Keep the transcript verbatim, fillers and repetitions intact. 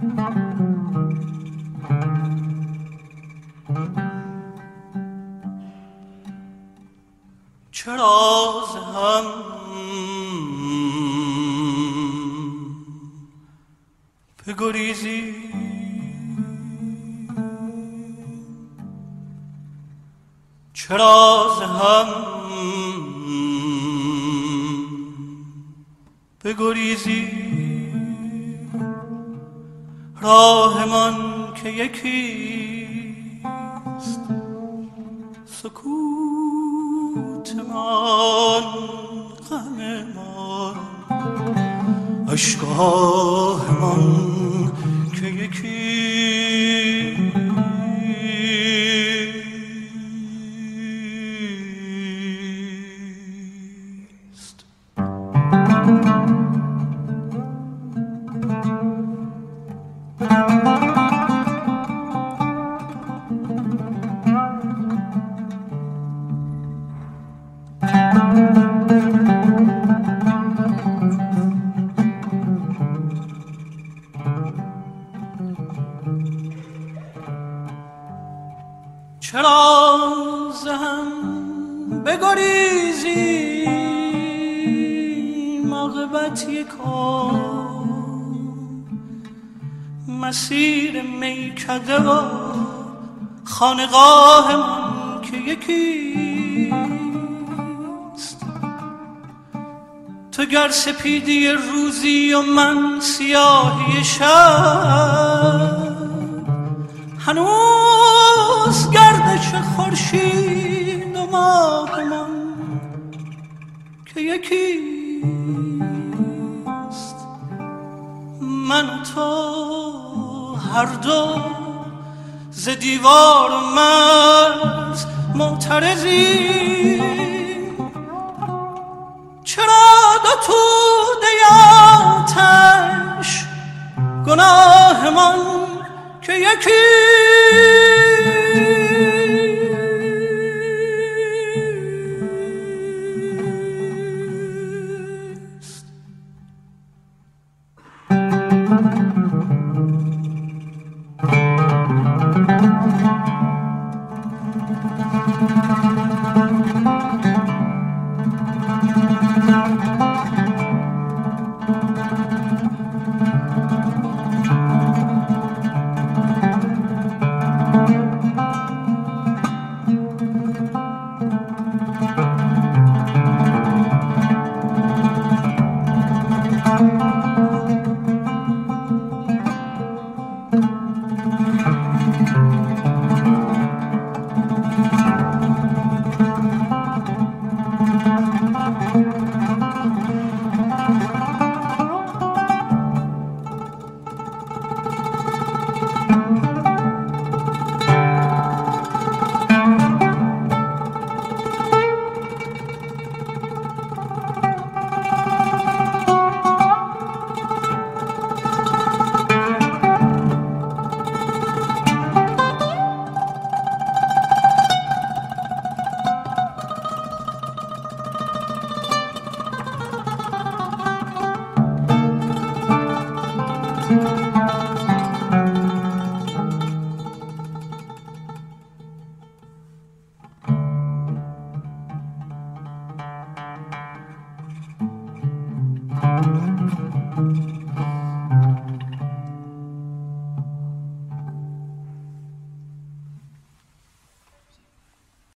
چرا ز هم بگریزی؟ چرا ز هم بگریزی؟ راه من که یکیست، سکوت من غم من، اشک‌های من که یکیست. چرا ز هم بگریزی؟ عاقبت یکا مسیر میکده و خانقاه من که یکیست. تو گر سپیدی روزی و من سیاهی شب، هنوز گردش خورشید و ماه من که یکیست. من و تو هر دو ز دیوار و مرز معترضیم. چرا دو توده آتش گناه من که یکی؟